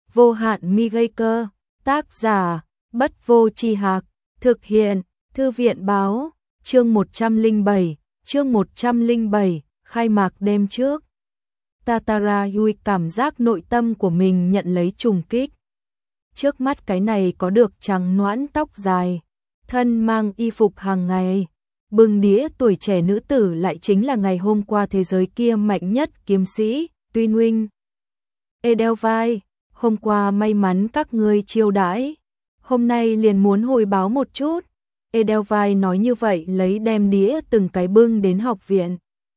Vô hạn mi gây cơ, tác giả, Bất Vô Tri Hạc, thực hiện, Thư viện báo, chương 107, khai mạc đêm trước. Tatara Yui cảm giác nội tâm của mình nhận lấy trùng kích. Trước mắt cái này có được trắng nõn tóc dài, thân mang y phục hàng ngày, bưng đĩa tuổi trẻ nữ tử lại chính là ngày hôm qua thế giới kia mạnh nhất kiếm sĩ, Tuy Huynh. Edelweiss, hôm qua may mắn các ngươi chiêu đãi, hôm nay liền muốn hồi báo một chút. Edelweiss nói như vậy lấy đem đĩa từng cái bưng đến học viện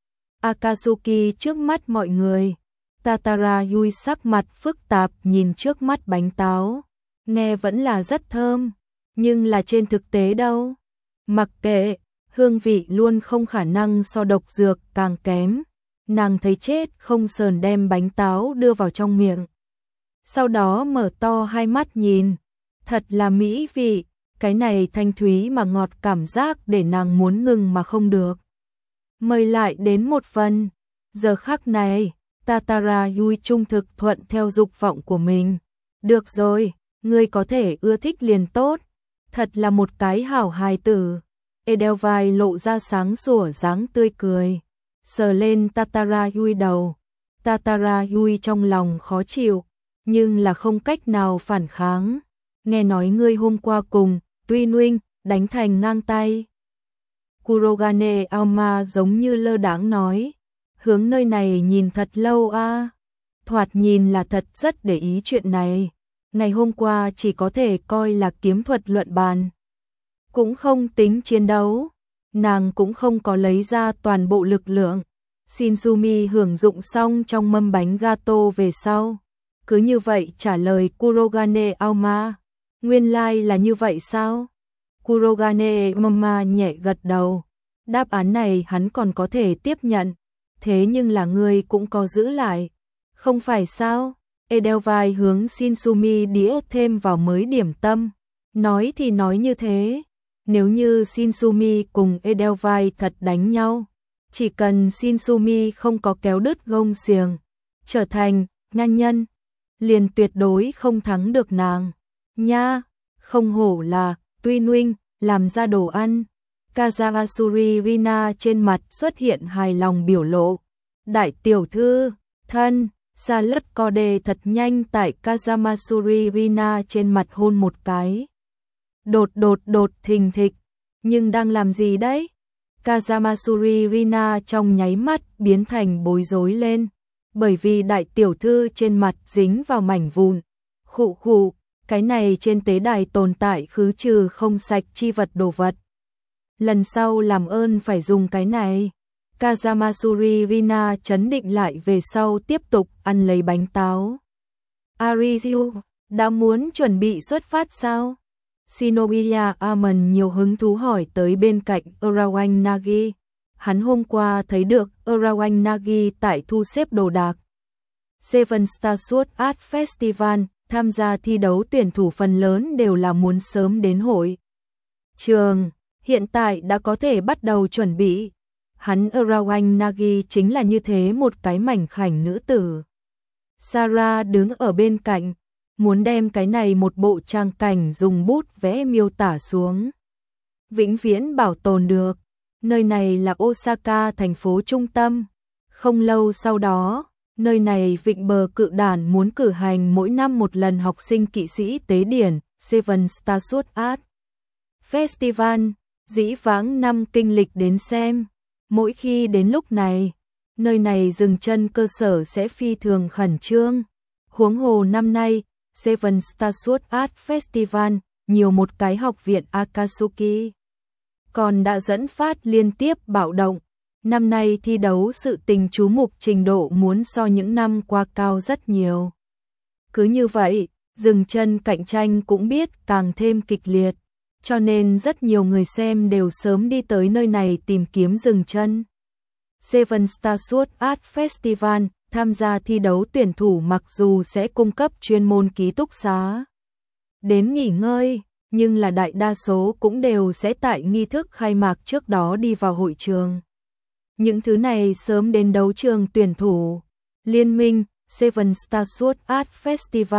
Akatsuki trước mắt mọi người. Tatara Yui sắc mặt phức tạp nhìn trước mắt bánh táo, nghe vẫn là rất thơm, nhưng là trên thực tế đâu. Mặc kệ, hương vị luôn không khả năng so độc dược càng kém. Nàng thấy chết không sờn đem bánh táo đưa vào trong miệng. Sau đó mở to hai mắt nhìn, thật là mỹ vị, cái này thanh thúy mà ngọt cảm giác để nàng muốn ngừng mà không được. Mời lại đến một phần. Giờ khắc này, Tatara Yui trung thực thuận theo dục vọng của mình. Được rồi, ngươi có thể ưa thích liền tốt, thật là một cái hảo hài tử. Edelweiss lộ ra sáng sủa dáng tươi cười, sờ lên Tatara Yui đầu. Tatara Yui trong lòng khó chịu, nhưng là không cách nào phản kháng. Nghe nói ngươi hôm qua cùng Tuy Huynh đánh thành ngang tay. Kurogane Aoma giống như lơ đãng nói, hướng nơi này nhìn thật lâu a. Thoạt nhìn là thật rất để ý chuyện này. Ngày hôm qua chỉ có thể coi là kiếm thuật luận bàn, cũng không tính chiến đấu. Nàng cũng không có lấy ra toàn bộ lực lượng. Shinzumi hưởng dụng xong trong mâm bánh gato về sau, cứ như vậy trả lời Kurogane Aoma. Nguyên lai là như vậy sao? Kurogane Aoma nhẹ gật đầu. Đáp án này hắn còn có thể tiếp nhận. Thế nhưng là ngươi cũng có giữ lại, không phải sao? Edelweiss hướng Shinzumi đĩa thêm vào mới điểm tâm. Nói thì nói như thế, nếu như Shinzumi cùng Edelweiss thật đánh nhau, chỉ cần Shinzumi không có kéo đứt gông xiềng, trở thành nhan nhân, liền tuyệt đối không thắng được nàng. Nha, không hổ là Tuy Huynh làm ra đồ ăn. Kazahasuri Rina trên mặt xuất hiện hài lòng biểu lộ. Đại tiểu thư, thân, Salad Code thật nhanh tại Kazahasuri Rina trên mặt hôn một cái. Đột thình thịch, nhưng đang làm gì đấy? Kazahasuri Rina trong nháy mắt biến thành bối rối lên, bởi vì đại tiểu thư trên mặt dính vào mảnh vụn. Khụ khụ, cái này trên tế đài tồn tại khứ trừ không sạch chi vật đồ vật. Lần sau làm ơn phải dùng cái này. Kazahasuri Rina chấn định lại về sau tiếp tục ăn lấy bánh táo. Arizu, đã muốn chuẩn bị xuất phát sao? Shinobiya Amon nhiều hứng thú hỏi tới bên cạnh Urawan Nagi. Hắn hôm qua thấy được Urawan Nagi tại thu xếp đồ đạc Seven Star Sword Art Festival, tham gia thi đấu tuyển thủ phần lớn đều là muốn sớm đến hội trường, hiện tại đã có thể bắt đầu chuẩn bị. Hắn Urawan Nagi chính là như thế một cái mảnh khảnh nữ tử. Sarah đứng ở bên cạnh, muốn đem cái này một bộ trang cảnh dùng bút vẽ miêu tả xuống, vĩnh viễn bảo tồn được. Nơi này là Osaka, thành phố trung tâm. Không lâu sau đó, nơi này vịnh bờ cự đản muốn cử hành mỗi năm một lần học sinh kỵ sĩ tế điển Seven Star Sword Art Festival, dĩ vãng năm kinh lịch đến xem. Mỗi khi đến lúc này, nơi này dừng chân cơ sở sẽ phi thường khẩn trương. Huống hồ năm nay, Seven Star Sword Art Festival, nhiều một cái học viện Akatsuki, còn đã dẫn phát liên tiếp bạo động. Năm nay thi đấu sự tình chú mục trình độ muốn so những năm qua cao rất nhiều. Cứ như vậy, dừng chân cạnh tranh cũng biết càng thêm kịch liệt, cho nên rất nhiều người xem đều sớm đi tới nơi này tìm kiếm dừng chân. Seven Star Sword Art Festival, tham gia thi đấu tuyển thủ mặc dù sẽ cung cấp chuyên môn ký túc xá đến nghỉ ngơi, nhưng là đại đa số cũng đều sẽ tại nghi thức khai mạc trước đó đi vào hội trường. Những thứ này sớm đến đấu trường tuyển thủ. Liên minh Seven Star Sword Art Festival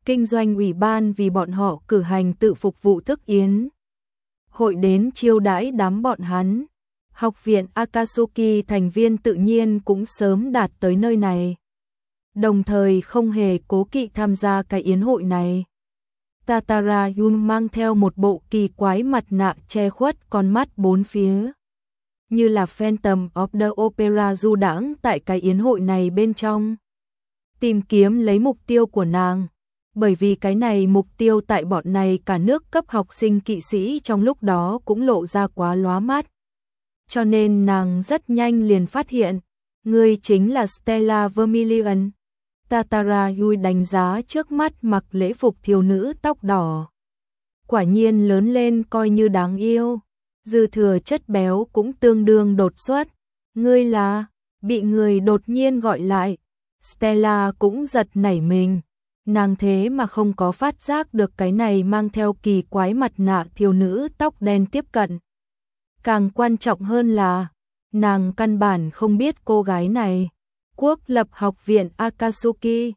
kinh doanh ủy ban vì bọn họ cử hành tự phục vụ thức yến. Hội đến chiêu đãi đám bọn hắn. Học viện Akatsuki thành viên tự nhiên cũng sớm đạt tới nơi này. Đồng thời không hề cố kỵ tham gia cái yến hội này. Tatara Yun mang theo một bộ kỳ quái mặt nạ che khuất con mắt bốn phía. Như là Phantom of the Opera du đãng tại cái yến hội này bên trong. Tìm kiếm lấy mục tiêu của nàng. Bởi vì cái này mục tiêu tại bọn này cả nước cấp học sinh kỵ sĩ trong lúc đó cũng lộ ra quá lóa mắt. Cho nên nàng rất nhanh liền phát hiện, người chính là Stella Vermilion. Tatara Yui đánh giá trước mắt mặc lễ phục thiếu nữ tóc đỏ. Quả nhiên lớn lên coi như đáng yêu, dư thừa chất béo cũng tương đương đột xuất. Ngươi là, bị người đột nhiên gọi lại. Stella cũng giật nảy mình. Nàng thế mà không có phát giác được cái này mang theo kỳ quái mặt nạ thiếu nữ tóc đen tiếp cận. Càng quan trọng hơn là, nàng căn bản không biết cô gái này. Quốc lập học viện Akatsuki,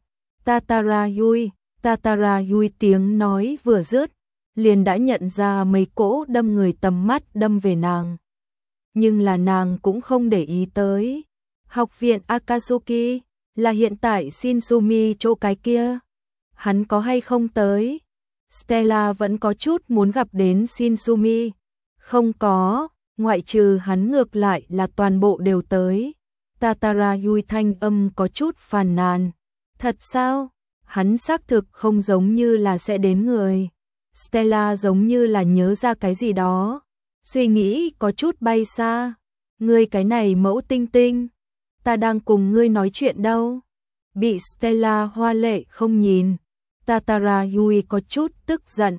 Tatara Yui tiếng nói vừa dứt, liền đã nhận ra mấy cỗ đâm người tầm mắt đâm về nàng. Nhưng là nàng cũng không để ý tới. Học viện Akatsuki là hiện tại Shinsumi chỗ cái kia. Hắn có hay không tới? Stella vẫn có chút muốn gặp đến Shinsumi. Không có, ngoại trừ hắn ngược lại là toàn bộ đều tới. Tatara Yui thanh âm có chút phàn nàn. Thật sao? Hắn xác thực không giống như là sẽ đến người. Stella giống như là nhớ ra cái gì đó. Suy nghĩ có chút bay xa. Ngươi cái này mẫu tinh tinh. Ta đang cùng ngươi nói chuyện đâu. Bị Stella hoa lệ không nhìn. Tatara Yui có chút tức giận.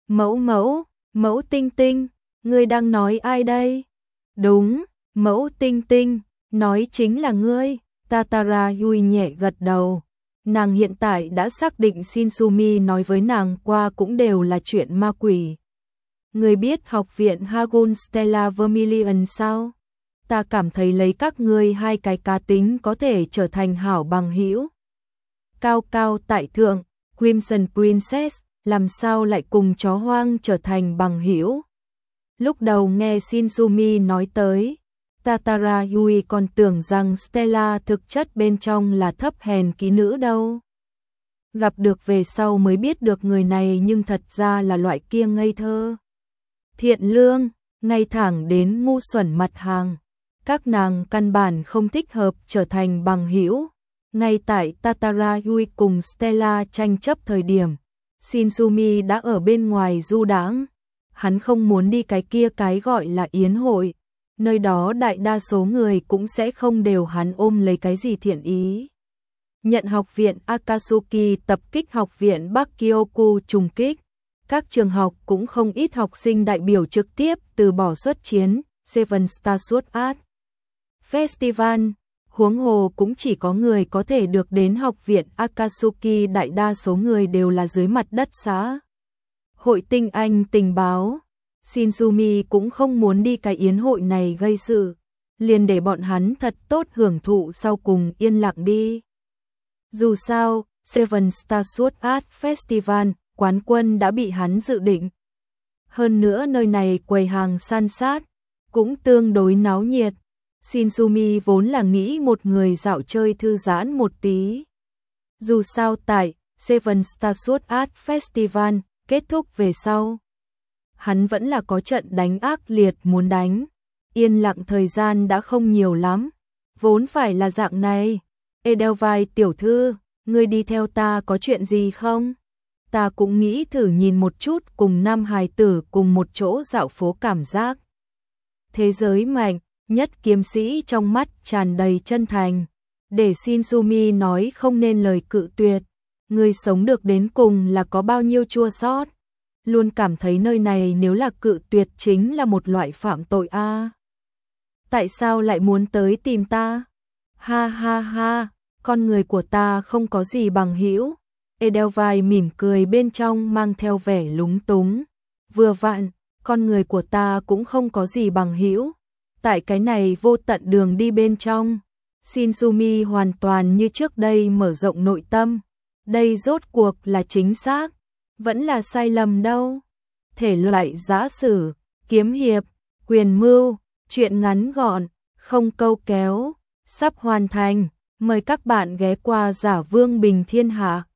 Mẫu tinh tinh. Ngươi đang nói ai đây? Đúng, mẫu tinh tinh. Nói chính là ngươi. Tatara Yui nhẹ gật đầu. Nàng hiện tại đã xác định Shinsumi nói với nàng qua cũng đều là chuyện ma quỷ. Ngươi biết học viện Hagon Stella Vermilion sao? Ta cảm thấy lấy các ngươi hai cái cá tính có thể trở thành hảo bằng hữu. Cao cao tại thượng, Crimson Princess, làm sao lại cùng chó hoang trở thành bằng hữu? Lúc đầu nghe Shinsumi nói tới, Tatara Yui còn tưởng rằng Stella thực chất bên trong là thấp hèn kỹ nữ đâu. Gặp được về sau mới biết được người này nhưng thật ra là loại kia ngây thơ. Thiện lương, ngay thẳng đến ngu xuẩn mặt hàng. Các nàng căn bản không thích hợp trở thành bằng hữu. Ngay tại Tatara Yui cùng Stella tranh chấp thời điểm, Shinsumi đã ở bên ngoài du đãng. Hắn không muốn đi cái kia cái gọi là yến hội. Nơi đó đại đa số người cũng sẽ không đều hắn ôm lấy cái gì thiện ý. Nhận học viện Akatsuki tập kích học viện Bắc Kyoku trùng kích. Các trường học cũng không ít học sinh đại biểu trực tiếp từ bỏ xuất chiến, Seven Star Sword Art Festival. Huống hồ cũng chỉ có người có thể được đến học viện Akatsuki, đại đa số người đều là dưới mặt đất xã. Hội tinh anh tình báo. Shinsumi cũng không muốn đi cái yến hội này gây sự, liền để bọn hắn thật tốt hưởng thụ sau cùng yên lặng đi. Dù sao, Seven Star Sword Art Festival, quán quân đã bị hắn dự định. Hơn nữa nơi này quầy hàng san sát, cũng tương đối náo nhiệt. Shinsumi vốn là nghĩ một người dạo chơi thư giãn một tí. Dù sao tại Seven Star Sword Art Festival kết thúc về sau, hắn vẫn là có trận đánh ác liệt muốn đánh. Yên lặng thời gian đã không nhiều lắm. Vốn phải là dạng này. Edelweiss tiểu thư, ngươi đi theo ta có chuyện gì không? Ta cũng nghĩ thử nhìn một chút cùng nam hài tử cùng một chỗ dạo phố cảm giác. Thế giới mạnh nhất kiếm sĩ trong mắt tràn đầy chân thành. Để Shinsumi nói không nên lời cự tuyệt. Ngươi sống được đến cùng là có bao nhiêu chua xót. Luôn cảm thấy nơi này nếu là cự tuyệt chính là một loại phạm tội a. Tại sao lại muốn tới tìm ta? Ha ha ha, con người của ta không có gì bằng hữu. Edelweiss mỉm cười bên trong mang theo vẻ lúng túng. Vừa vặn, con người của ta cũng không có gì bằng hữu. Tại cái này vô tận đường đi bên trong, Shinsumi hoàn toàn như trước đây mở rộng nội tâm. Đây rốt cuộc là chính xác, vẫn là sai lầm đâu. Thể loại giã sử, kiếm hiệp, quyền mưu, truyện ngắn gọn, không câu kéo, sắp hoàn thành. Mời các bạn ghé qua Giả Vương Bình Thiên Hạ.